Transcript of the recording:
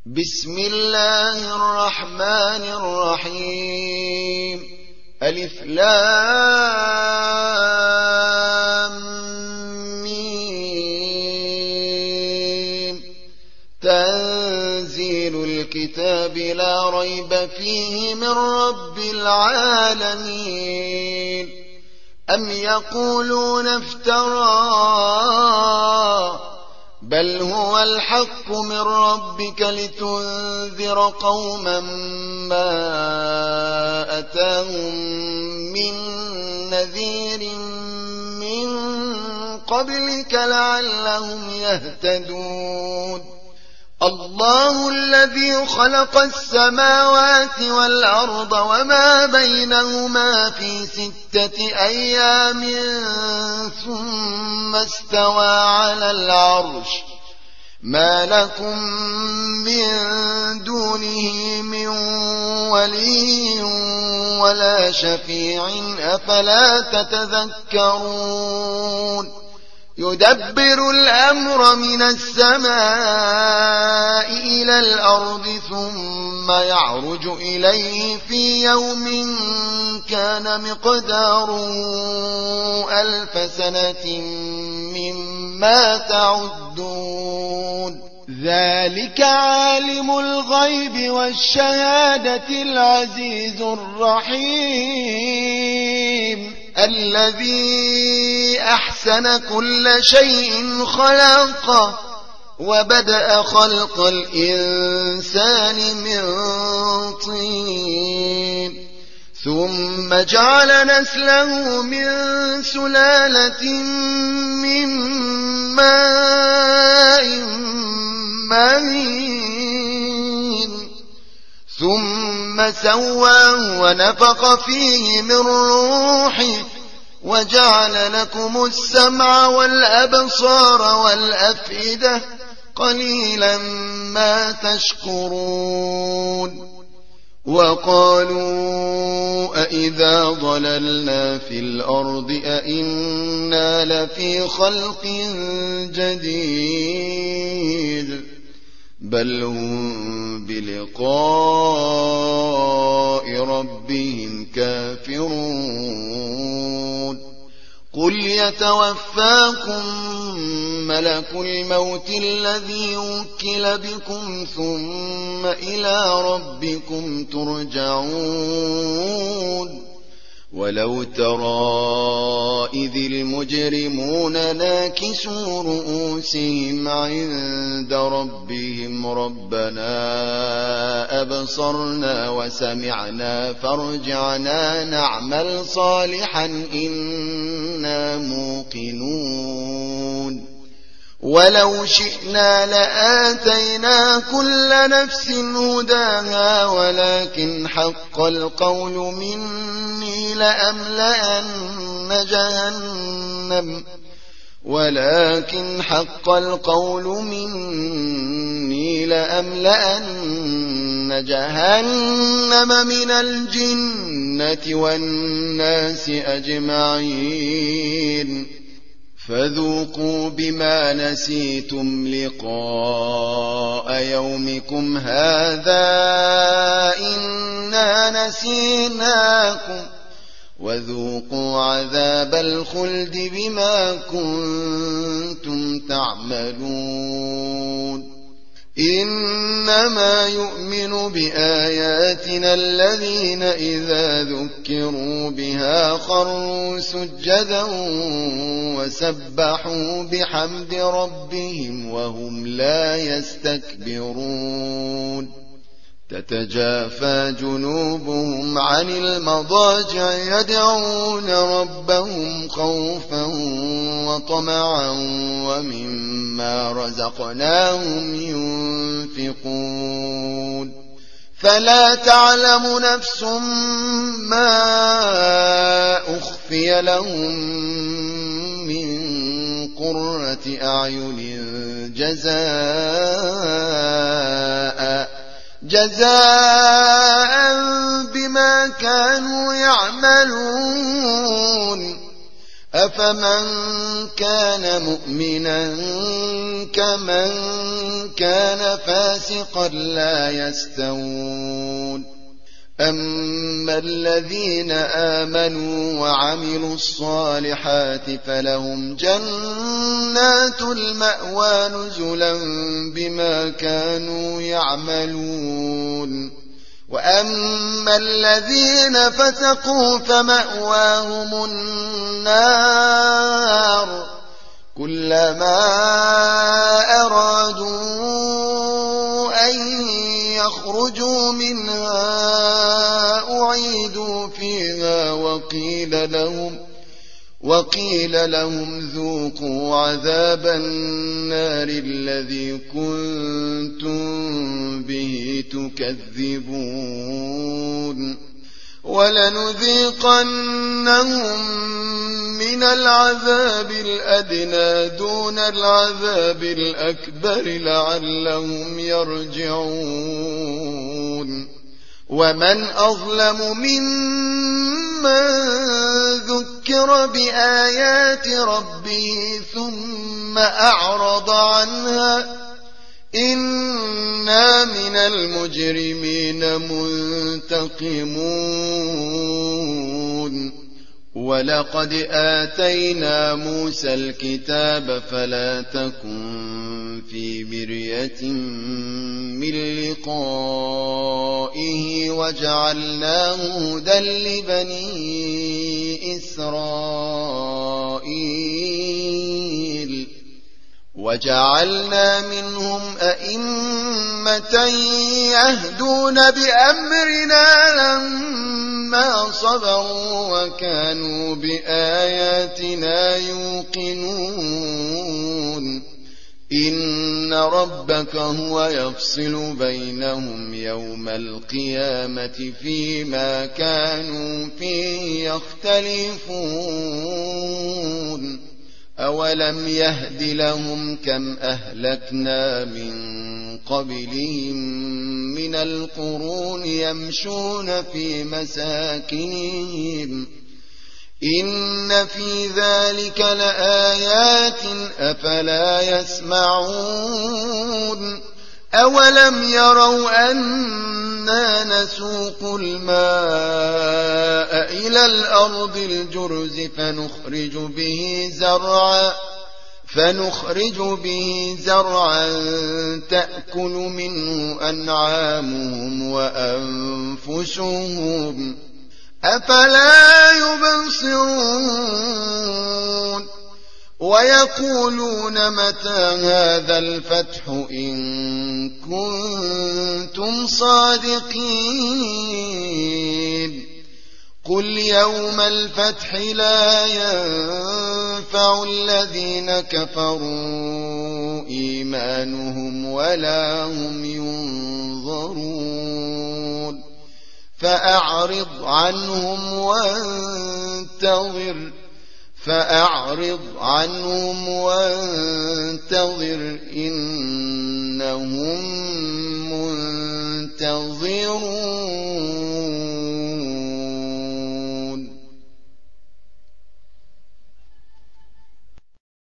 بسم الله الرحمن الرحيم. ألف لام ميم. تنزيل الكتاب لا ريب فيه من رب العالمين. أم يقولون افتراه بل هو الحق من ربك لتنذر قوما ما أتاهم من نذير من قبلك لعلهم يهتدون. الله الذي خلق السماوات والأرض وما بينهما في 6 أيام ثم استوى على العرش. ما لكم من دونه من ولي ولا شفيع أفلا تتذكرون. يدبر الأمر من السماء إلى الأرض ثم يعرج إليه في يوم كان مقداره 1000 سنة مما تعدون. ذلك عالم الغيب والشهادة العزيز الرحيم. الذي أحسن كل شيء خلقه وبدأ خلق الإنسان من طين ثم جعل نسله من سلالة من ماء مهين ثم سواه ونفخ فيه من روحه وجعل لكم السمع والأبصار والأفئدة قليلا ما تشكرون. وقالوا أإذا ضللنا في الأرض أإنا لفي خلق جديد بل هم بلقاء ربهم كافرون. قل يتوفاكم ملك الموت الذي وكل بكم ثم إلى ربكم ترجعون. ولو ترى إذ المجرمون ناكسوا رؤوسهم عند ربهم ربنا أبصرنا وسمعنا فارجعنا نعمل صالحا إنا موقنون. ولو شئنا لآتينا كل نفس هداها ولكن حق القول مني لأملأن جهنم من الجنة والناس أجمعين. فذوقوا بما نسيتم لقاء يومكم هذا إنا نسيناكم وذوقوا عذاب الخلد بما كنتم تعملون. إنما يؤمن بآياتنا الذين إذا ذكروا بها خروا سجدا وسبحوا بحمد ربهم وهم لا يستكبرون. تتجافى جنوبهم عن المضاجع يدعون ربهم خوفا وطمعا ومما رزقناهم ينفقون. فلا تعلم نفس ما أخفي لهم من قرة أعين جزاء بما كانوا يعملون. أفمن كان مؤمنا كمن كان فاسقا لا يستوون أما الذين آمنوا وعملوا الصالحات فلهم جنات المأوى نزلا بما كانوا يعملون وأما الذين فسقوا فمأواهم النار كلما أرادوا أن يخرجوا منها أعيدوا فيها وقيل لهم ذوقوا عذاب النار الذي كنتم به تكذبون ولنذيقنهم من العذاب الأدنى دون العذاب الأكبر لعلهم يرجعون ومن أظلم ممن ذكر بآيات ربه ثم أعرض عنها إنا من المجرمين منتقمون ولقد آتينا موسى الكتاب فلا تكن في مرية من لقائه وجعلناه هدى لبني إسرائيل وجعلنا منهم أئمة يهدون بأمرنا لما صبروا وكانوا بآياتنا يوقنون إن ربك هو يفصل بينهم يوم القيامة فيما كانوا فيه يختلفون أولم يهد لهم كم أهلكنا من قبلهم من القرون يمشون في مساكنهم إن في ذلك لآيات أفلا يسمعون أولم يروا أنا نسوق الماء إلى الأرض الجرز فنخرج به زرعا تأكل منه أنعامهم وأنفسهم أفلا يبصرون ويقولون متى هذا الفتح إن كنتم صادقين قل يوم الفتح لا ينفع الذين كفروا إيمانهم ولا هم ينظرون فأعرض عنهم وانتظر إنهم منتظرون